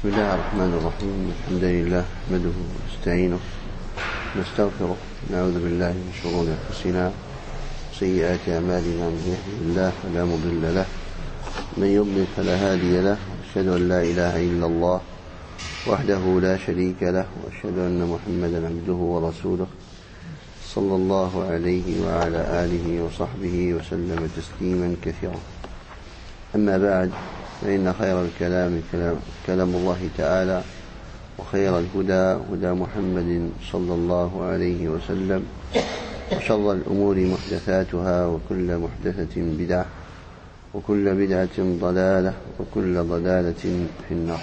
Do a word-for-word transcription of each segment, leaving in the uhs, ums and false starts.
بسم الله الرحمن الرحيم. الحمد لله نحمده ونستعينه نستغفره، نعوذ بالله من شرور أنفسنا وسيئات أعمالنا، من يهده الله فلا مضل له من يضلل فلا هادي له، وأشهد أن لا إله إلا الله وحده لا شريك له، وأشهد أن محمدا عبده ورسوله صلى الله عليه وعلى آله وصحبه وسلم تسليما كثيرا. أما بعد، فإن خير الكلام كلام, كلام الله تعالى، وخير الهدى هدى محمد صلى الله عليه وسلم، وشر الأمور محدثاتها، وكل محدثة بدعة، وكل بدعة ضلالة، وكل ضلالة في النار.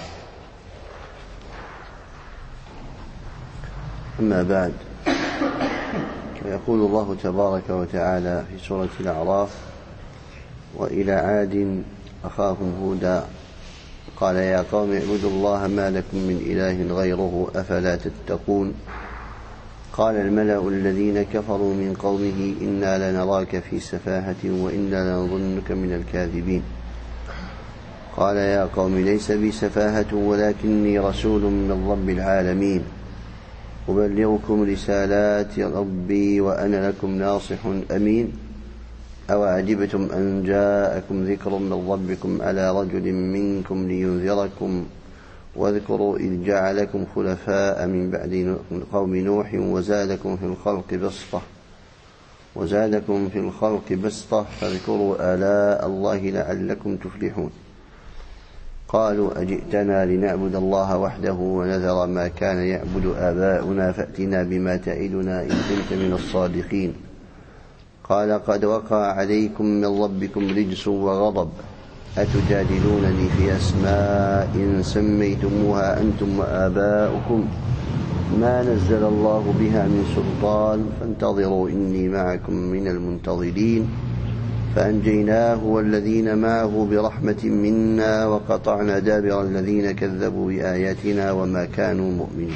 أما بعد، فيقول الله تبارك وتعالى في سورة الأعراف: وإلى عاد أخاهم هودا قال يا قوم اعبدوا الله ما لكم من إله غيره أفلا تتقون. قال الملأ الذين كفروا من قومه إنا لنراك في سفاهة وإنا لنظنك من الكاذبين. قال يا قوم ليس بي سفاهة ولكني رسول من رب العالمين أبلغكم رسالات ربي وأنا لكم ناصح أمين. أوعجبتم أن جاءكم ذكر من ربكم على رجل منكم لينذركم واذكروا إذ جعلكم خلفاء من بعد قوم نوح وزادكم في الخلق بسطة وزادكم في الخلق بسطة فاذكروا آلاء الله لعلكم تفلحون. قالوا أجئتنا لنعبد الله وحده ونذر ما كان يعبد آباؤنا فأتنا بما تعدنا إن كنت من الصادقين. قال قد وقع عليكم من ربكم رجس وغضب أتجادلونني في أسماء سميتموها أنتم وآباؤكم ما نزل الله بها من سلطان فانتظروا إني معكم من المنتظرين. فأنجيناه والذين معه برحمة منا وقطعنا دابر الذين كذبوا بآياتنا وما كانوا مؤمنين.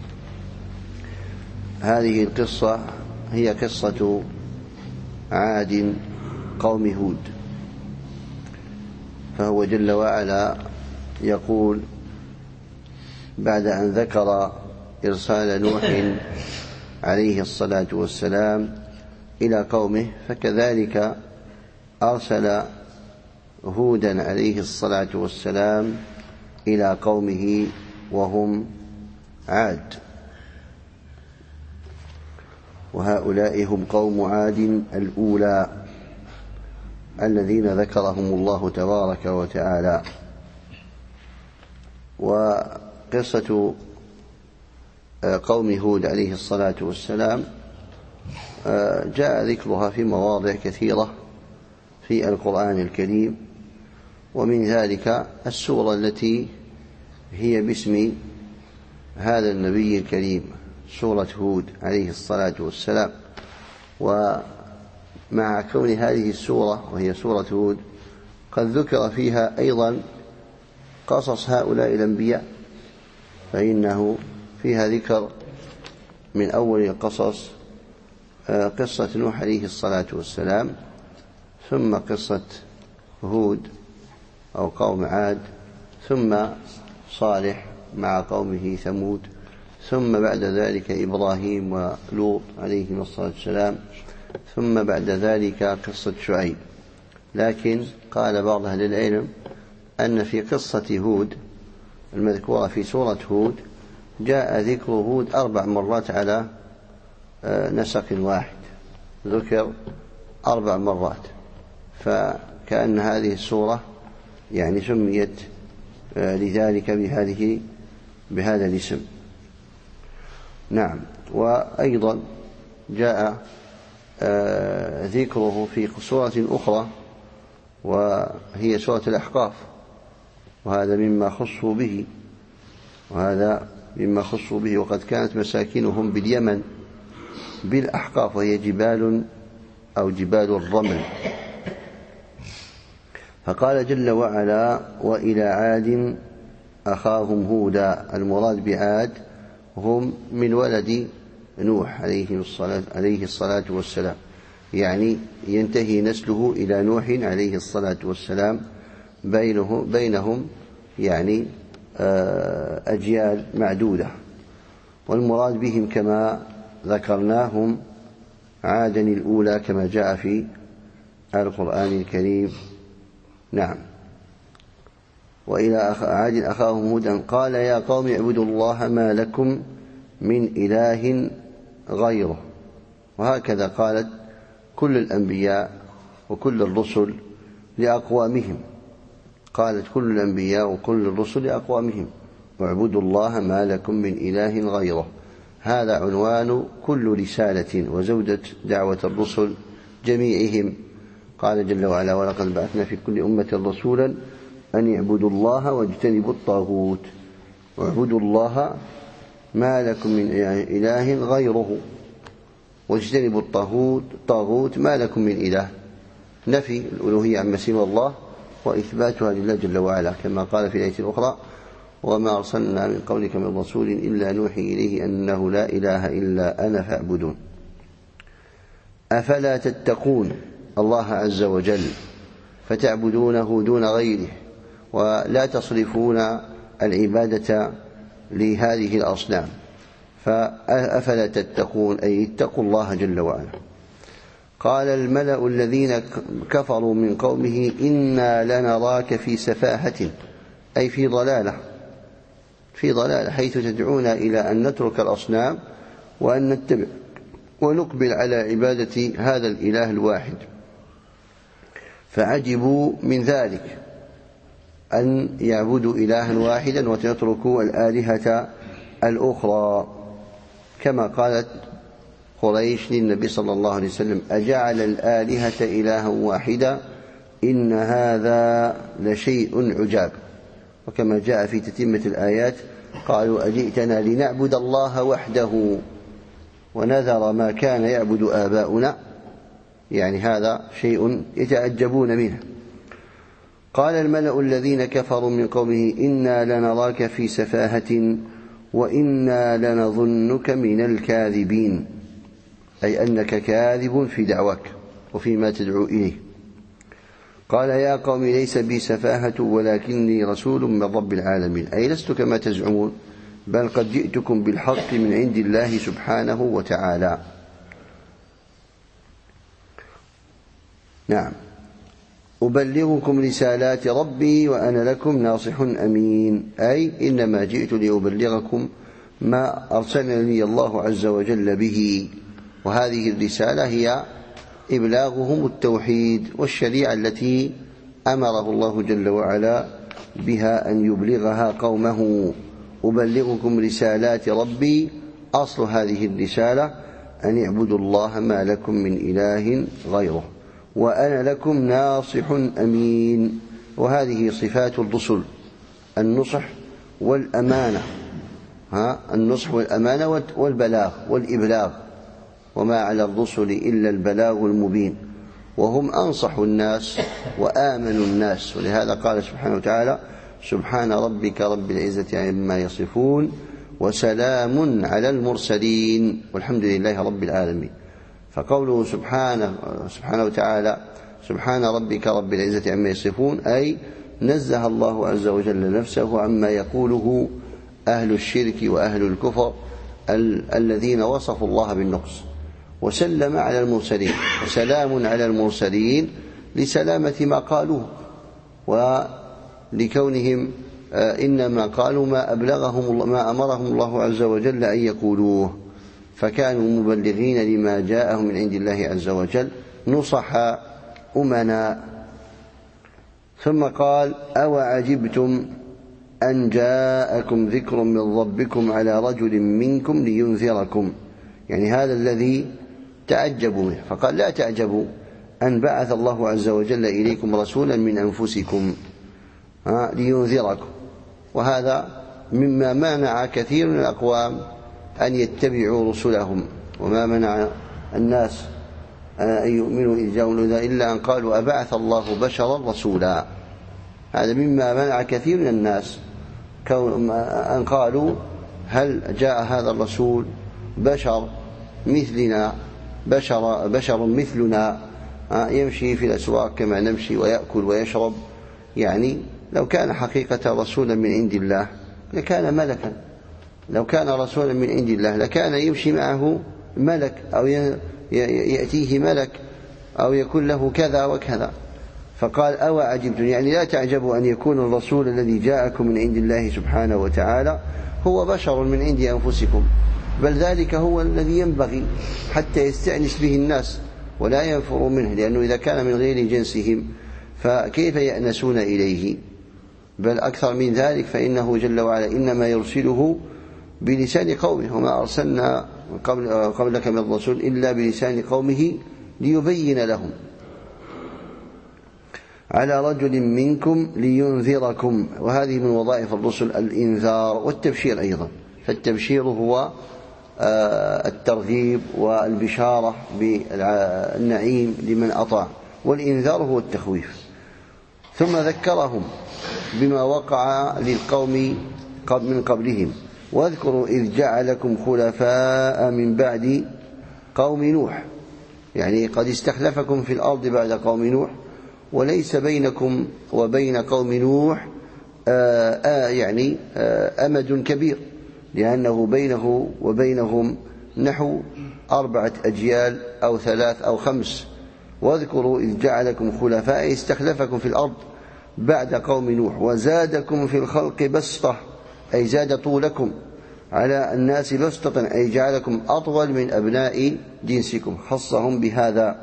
هذه القصة هي قصة عاد قوم هود. فهو جل وعلا يقول بعد أن ذكر إرسال نوح عليه الصلاة والسلام إلى قومه، فكذلك أرسل هودا عليه الصلاة والسلام إلى قومه وهم عاد، وهؤلاء هم قوم عاد الأولى الذين ذكرهم الله تبارك وتعالى. وقصة قوم هود عليه الصلاة والسلام جاء ذكرها في مواضع كثيرة في القرآن الكريم، ومن ذلك السورة التي هي باسم هذا النبي الكريم، سورة هود عليه الصلاة والسلام. ومع كون هذه السورة وهي سورة هود قد ذكر فيها أيضا قصص هؤلاء الأنبياء، فإنه فيها ذكر من أول القصص قصة نوح عليه الصلاة والسلام، ثم قصة هود أو قوم عاد، ثم صالح مع قومه ثمود، ثم بعد ذلك إبراهيم ولوط عليهم الصلاة والسلام، ثم بعد ذلك قصة شعيب. لكن قال بعض أهل العلم أن في قصة هود المذكورة في سورة هود جاء ذكر هود أربع مرات على نسق واحد، ذكر أربع مرات، فكأن هذه السورة يعني سميت لذلك بهذه بهذا الاسم. نعم. وأيضا جاء ذكره في سورة أخرى وهي سورة الأحقاف، وهذا مما خصوا به وهذا مما خصوا به وقد كانت مساكنهم باليمن بالأحقاف، وهي جبال أو جبال الرمل. فقال جل وعلا وإلى عاد أخاهم هودا. المراد بعاد هم من ولد نوح عليه الصلاة, عليه الصلاة والسلام، يعني ينتهي نسله إلى نوح عليه الصلاة والسلام، بينه بينهم يعني أجيال معدودة، والمراد بهم كما ذكرناهم عادا الأولى كما جاء في القرآن الكريم. نعم. وإلى عاد أخاهم هودا قال يا قوم اعبدوا الله ما لكم من إله غيره. وهكذا قالت كل الأنبياء وكل الرسل لأقوامهم، قالت كل الأنبياء وكل الرسل لأقوامهم واعبدوا الله ما لكم من إله غيره. هذا عنوان كل رسالة وزودة دعوة الرسل جميعهم. قال جل وعلا ولقد بعثنا في كل أمة رسولا أن يعبدوا الله واجتنبوا الطاغوت، واعبدوا الله ما لكم من إله غيره واجتنبوا الطاغوت الطاغوت ما لكم من إله، نفي الألوهية عما سوى الله وإثباتها لله جل وعلا، كما قال في الآية الأخرى وما أرسلنا من قبلك من رسول إلا نوحي إليه أنه لا إله إلا أنا فاعبدون. أفلا تتقون الله عز وجل فتعبدونه دون غيره ولا تصرفون العبادة لهذه الأصنام، فأفلا تتقون أي اتقوا الله جل وعلا. قال الملأ الذين كفروا من قومه إنا لنراك في سفاهة أي في ضلالة في ضلالة حيث تدعونا إلى أن نترك الأصنام وأن نتبع ونقبل على عبادة هذا الإله الواحد. فعجبوا من ذلك أن يعبدوا إلها واحدا وتتركوا الآلهة الأخرى، كما قالت قريش للنبي صلى الله عليه وسلم أجعل الآلهة إلها واحدا إن هذا لشيء عجاب. وكما جاء في تتمة الآيات قالوا أجئتنا لنعبد الله وحده ونذر ما كان يعبد آباؤنا، يعني هذا شيء يتعجبون منه. قال الملأ الذين كفروا من قومه إنا لنراك في سفاهة وإنا لنظنك من الكاذبين، أي أنك كاذب في دعواك وفيما تدعو إليه. قال يا قوم ليس بي سفاهة ولكني رسول من رب العالمين، أي لست كما تزعمون بل قد جئتكم بالحق من عند الله سبحانه وتعالى. نعم. أبلغكم رسالات ربي وأنا لكم ناصح أمين، أي إنما جئت لأبلغكم ما أرسلني الله عز وجل به، وهذه الرسالة هي إبلاغهم التوحيد والشريعة التي أمره الله جل وعلا بها أن يبلغها قومه. أبلغكم رسالات ربي، أصل هذه الرسالة أن يعبدوا الله ما لكم من إله غيره وأنا لكم ناصح أمين. وهذه صفات الرسل: النصح والأمانة، ها النصح والأمانة والبلاغ والإبلاغ، وما على الرسل إلا البلاغ المبين، وهم أنصح الناس وآمنوا الناس. ولهذا قال سبحانه وتعالى سبحان ربك رب العزة عما يصفون وسلام على المرسلين والحمد لله رب العالمين. فقوله سبحانه, سبحانه وتعالى سبحان ربك رب العزة عما يصفون، أي نزه الله عز وجل نفسه عما يقوله أهل الشرك وأهل الكفر ال الذين وصفوا الله بالنقص، وسلم على المرسلين، وسلام على المرسلين لسلامة ما قالوه ولكونهم إنما قالوا ما أبلغهم ما أمرهم الله عز وجل أن يقولوه، فكانوا مبلغين لما جاءهم من عند الله عز وجل نصحا أمنا. ثم قال أو عجبتم أن جاءكم ذكر من ربكم على رجل منكم لينذركم، يعني هذا الذي تعجبوا منه. فقال لا تعجبوا أن بعث الله عز وجل إليكم رسولا من أنفسكم لينذركم، وهذا مما منع كثير من الأقوام أن يتبعوا رسلهم، وما منع الناس أن يؤمنوا إذ جاءوا إلا أن قالوا أبعث الله بشرا رسولا. هذا مما منع كثير من الناس أن قالوا هل جاء هذا الرسول بشر مثلنا بشر, بشر مثلنا يمشي في الأسواق كما نمشي ويأكل ويشرب، يعني لو كان حقيقة رسولا من عند الله لكان ملكا. لو كان رسولا من عند الله لكان يمشي معه ملك أو يأتيه ملك أو يكون له كذا وكذا. فقال أو عجبتم، يعني لا تعجبوا أن يكون الرسول الذي جاءكم من عند الله سبحانه وتعالى هو بشر من عند أنفسكم، بل ذلك هو الذي ينبغي حتى يستأنس به الناس ولا ينفروا منه، لأنه إذا كان من غير جنسهم فكيف يأنسون إليه؟ بل أكثر من ذلك، فإنه جل وعلا إنما يرسله بلسان قومه، وما أرسلنا قبل قبلك من الرسول إلا بلسان قومه ليبين لهم على رجل منكم لينذركم. وهذه من وظائف الرسل الإنذار والتبشير أيضا، فالتبشير هو الترغيب والبشارة بالنعيم لمن أطاع، والإنذار هو التخويف. ثم ذكرهم بما وقع للقوم من قبلهم، واذكروا إذ جعلكم خلفاء من بعد قوم نوح، يعني قد استخلفكم في الأرض بعد قوم نوح، وليس بينكم وبين قوم نوح آآ آآ يعني آآ أمد كبير، لأنه بينه وبينهم نحو أربعة أجيال أو ثلاث أو خمس. واذكروا إذ جعلكم خلفاء استخلفكم في الأرض بعد قوم نوح وزادكم في الخلق بسطة، أي زاد طولكم على الناس بسطة، أي جعلكم أطول من أبناء جنسكم، خصهم بهذا.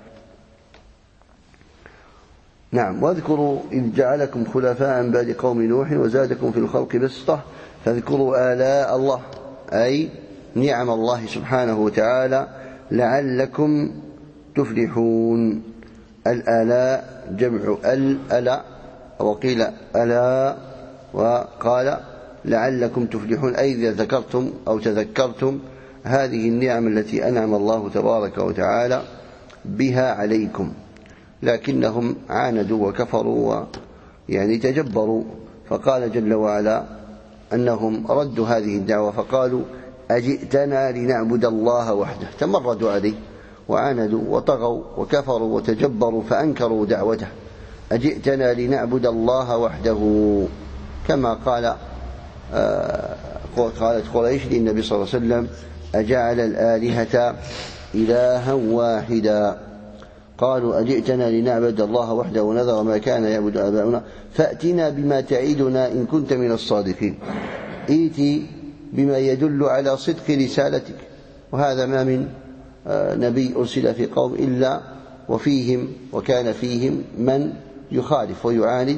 نعم. واذكروا إذ جعلكم خلفاء من بعد قوم نوح وزادكم في الخلق بسطة، فاذكروا آلاء الله أي نعم الله سبحانه وتعالى لعلكم تفلحون. الآلاء جمع الألا، وقيل ألا وقال لعلكم تفلحون، أي إذا ذكرتم أو تذكرتم هذه النعم التي أنعم الله تبارك وتعالى بها عليكم. لكنهم عاندوا وكفروا ويعني تجبروا، فقال جل وعلا أنهم ردوا هذه الدعوة فقالوا أجئتنا لنعبد الله وحده، تمردوا عليه وعاندوا وطغوا وكفروا وتجبروا فأنكروا دعوته. أجئتنا لنعبد الله وحده، كما قال آه قالت قريش للنبي صلى الله عليه وسلم أجعل الآلهة إلها واحدا، قالوا أجئتنا لنعبد الله وحده ونذر ما كان يعبد آباؤنا فأتنا بما تعيدنا إن كنت من الصادقين، ائتي بما يدل على صدق رسالتك. وهذا ما من نبي أرسل في قوم إلا وفيهم وكان فيهم من يخالف ويعاند،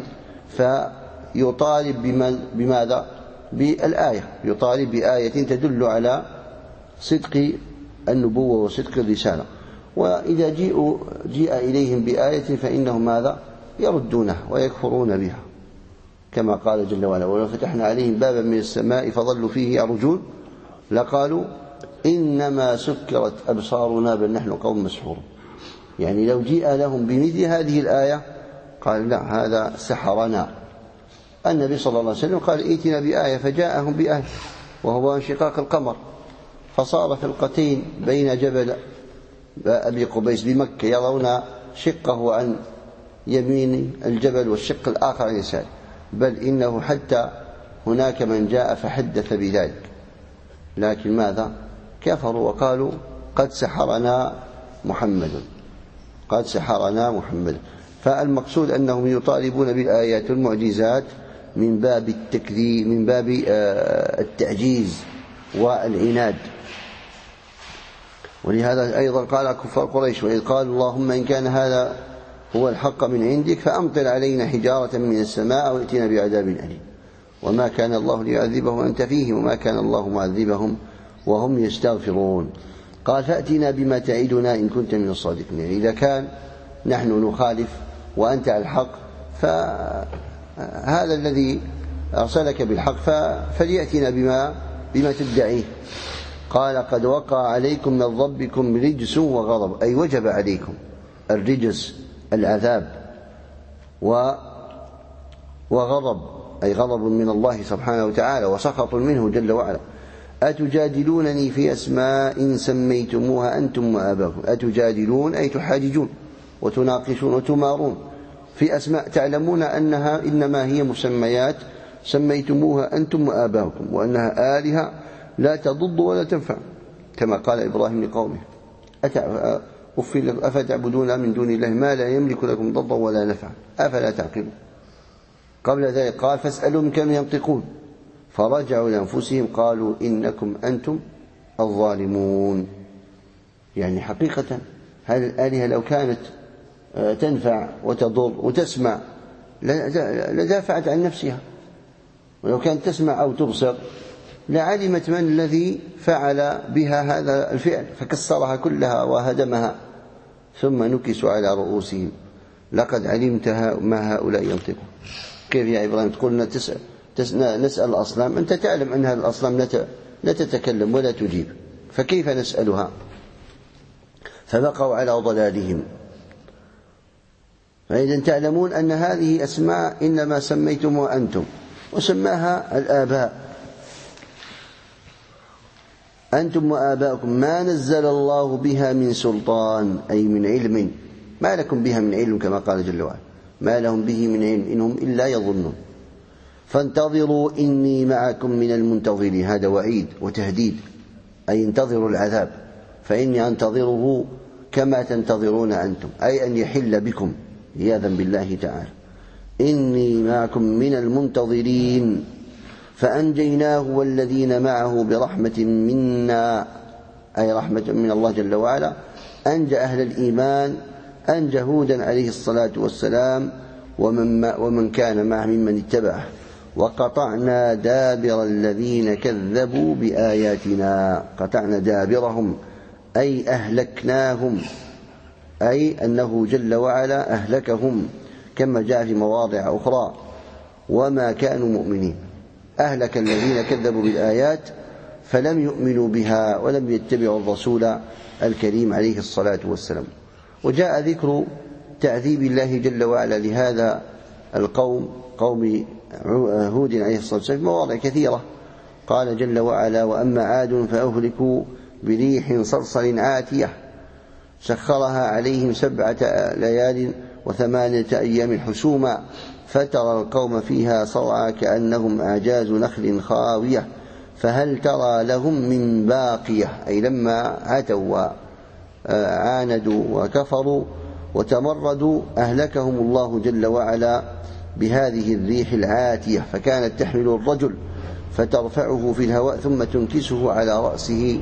فيطالب بماذا؟ بالآية، يطالب بآية تدل على صدق النبوة وصدق الرسالة. وإذا جيء, جيء إليهم بآية فإنهم ماذا؟ يردونه ويكفرون بها، كما قال جل وعلا ولو فتحنا عليهم بابا من السماء فظلوا فيه يعرجون لقالوا إنما سكرت أبصارنا بل نحن قوم مسحورون. يعني لو جيء لهم بمثل هذه الآية قال لا هذا سحرنا. النبي صلى الله عليه وسلم قال ائتنا بآية، فجاءهم بآية وهو انشقاق القمر، فصار فرقتين بين جبل أبي قبيس بمكة يرون شقه عن يمين الجبل والشق الآخر عن يساره، بل إنه حتى هناك من جاء فحدث بذلك، لكن ماذا؟ كفروا وقالوا قد سحرنا محمد، قد سحرنا محمد. فالمقصود أنهم يطالبون بالآيات والمعجزات من باب التكذيب، من باب التعجيز والعناد. ولهذا أيضا قال كفار قريش وإذ قالوا اللهم إن كان هذا هو الحق من عندك فأمطر علينا حجارة من السماء وائتنا بعذاب أليم وما كان الله ليعذبهم وأنت فيهم وما كان الله معذبهم وهم يستغفرون. قال فأتنا بما تعيدنا إن كنت من الصادقين، يعني إذا كان نحن نخالف وأنت على الحق فهذا الذي أرسلك بالحق فليأتنا بما, بما تدعيه. قال قد وقع عليكم من ربكم رجس وغضب، أي وجب عليكم الرجس العذاب، وغضب أي غضب من الله سبحانه وتعالى وسخط منه جل وعلا. أتجادلونني في أسماء سميتموها أنتم وآباؤكم، أتجادلون أي تحاججون وتناقشون وتمارون في أسماء تعلمون أنها إنما هي مسميات سميتموها أنتم وآباؤكم وأنها آلهة لا تضد ولا تنفع، كما قال إبراهيم لقومه أفتعبدون من دون الله ما لا يملك لكم ضرا ولا نفعا أفلا تعقلون. قبل ذلك قال فاسألهم كم ينطقون فرجعوا لأنفسهم قالوا إنكم أنتم الظالمون. يعني حقيقة هذه الآلهة لو كانت تنفع وتضر وتسمع لدافعت عن نفسها، ولو كانت تسمع أو تبصر لعلمت من الذي فعل بها هذا الفعل فكسرها كلها وهدمها. ثم نكسوا على رؤوسهم لقد علمت ما هؤلاء ينطقون. كيف يا إبراهيم تقولنا تسأل نسأل الأصنام؟ أنت تعلم أن هذه الأصنام لا تتكلم ولا تجيب، فكيف نسألها؟ فبقوا على ضلالهم. فإذا تعلمون أن هذه أسماء إنما سميتموها أنتم وسماها الآباء، أنتم وآباؤكم ما نزل الله بها من سلطان، أي من علم، ما لكم بها من علم كما قال جل وعلا، ما لهم به من علم إنهم إلا يظنون. فانتظروا إني معكم من المنتظرين. هذا وعيد وتهديد، أي انتظروا العذاب فإني أنتظره كما تنتظرون أنتم، أي أن يحل بكم عياذا بالله تعالى. إني معكم من المنتظرين. فأنجيناه والذين معه برحمة منا، أي رحمة من الله جل وعلا. أنجى أهل الإيمان، أنجى هودا عليه الصلاة والسلام ومن, ومن كان معه ممن اتبعه. وقطعنا دابر الذين كذبوا بآياتنا، قطعنا دابرهم أي أهلكناهم، أي أنه جل وعلا أهلكهم كما جاء في مواضع أخرى. وما كانوا مؤمنين، أهلك الذين كذبوا بالآيات فلم يؤمنوا بها ولم يتبعوا الرسول الكريم عليه الصلاة والسلام. وجاء ذكر تعذيب الله جل وعلا لهذا القوم، قوم هود عليه الصلاة والسلام، في مواضع كثيرة. قال جل وعلا وأما عاد فأهلكوا بريح صرصر عاتية سخرها عليهم سبعة ليال وثمانية أيام حسوما فترى القوم فيها صرعى كأنهم أعجاز نخل خاوية فهل ترى لهم من باقية، أي لما عتوا وعاندوا وكفروا وتمردوا أهلكهم الله جل وعلا بهذه الريح العاتية، فكانت تحمل الرجل فترفعه في الهواء ثم تنكسه على رأسه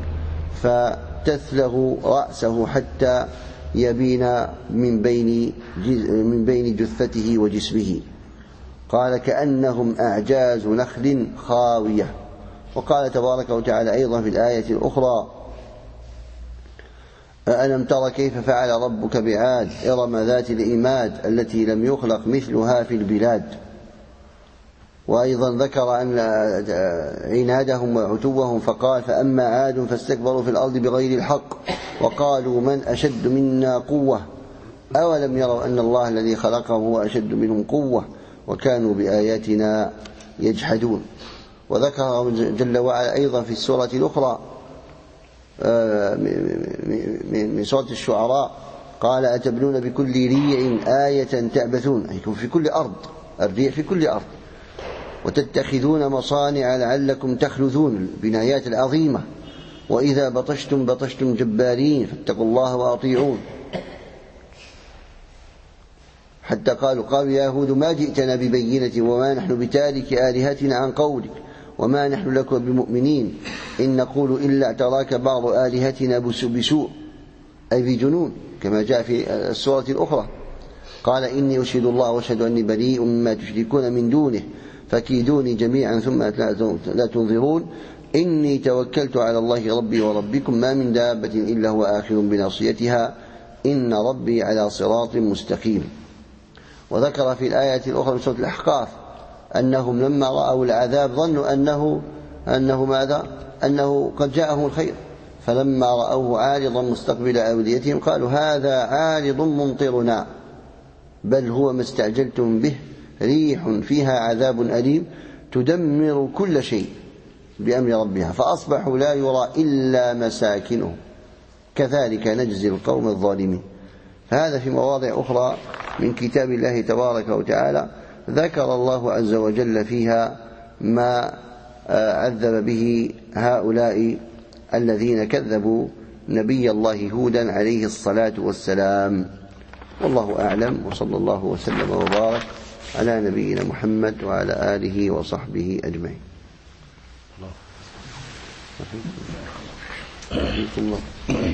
فتثلغ رأسه حتى يبين من بين من بين جثته وجسمه. قال كأنهم أعجاز نخل خاوية. وقال تبارك وتعالى أيضا في الآية الأخرى ألم تر كيف فعل ربك بعاد إرم ذات العماد التي لم يخلق مثلها في البلاد. وأيضا ذكر أن عنادهم وعتوهم فقال فأما عاد فاستكبروا في الأرض بغير الحق وقالوا من أشد منا قوة أولم يروا أن الله الذي خلقهم هو أشد منهم قوة وكانوا بآياتنا يجحدون. وذكر جل وعلا أيضا في السورة الأخرى من سورة الشعراء قال أتبنون بكل ريع آية تعبثون، أي في كل أرض، الريع في كل أرض، وتتخذون مصانع لعلكم تخلدون، البنايات العظيمة. وإذا بطشتم بطشتم جبارين فاتقوا الله وأطيعون. حتى قالوا قالوا يا هود ما جئتنا ببينة وما نحن بتارك آلهتنا عن قولك وما نحن لك بمؤمنين إن نقول إلا اعتراك بعض آلهتنا بسوء، أي بجنون كما جاء في السورة الأخرى. قال إني أشهد الله وأشهد أني بريء مما تشركون من دونه فكيدوني جميعا ثم لا تنظرون إني توكلت على الله ربي وربكم ما من دابة إلا هو آخذ بناصيتها إن ربي على صراط مستقيم. وذكر في الآية الأخرى من سورة الأحقاف أنهم لما رأوا العذاب ظنوا أنه أنه ماذا؟ أنه قد جاءهم الخير، فلما رأوه عارضا مستقبل أوديتهم قالوا هذا عارض ممطرنا بل هو ما استعجلتم به ريح فيها عذاب أليم تدمر كل شيء بأمر ربها فأصبحوا لا يرى إلا مساكنهم كذلك نجزي القوم الظالمين. هذا في مواضع أخرى من كتاب الله تبارك وتعالى ذكر الله عز وجل فيها ما عذب به هؤلاء الذين كذبوا نبي الله هودا عليه الصلاة والسلام. والله أعلم، وصلى الله وسلم وبارك على نبينا محمد وعلى آله وصحبه أجمعين. الله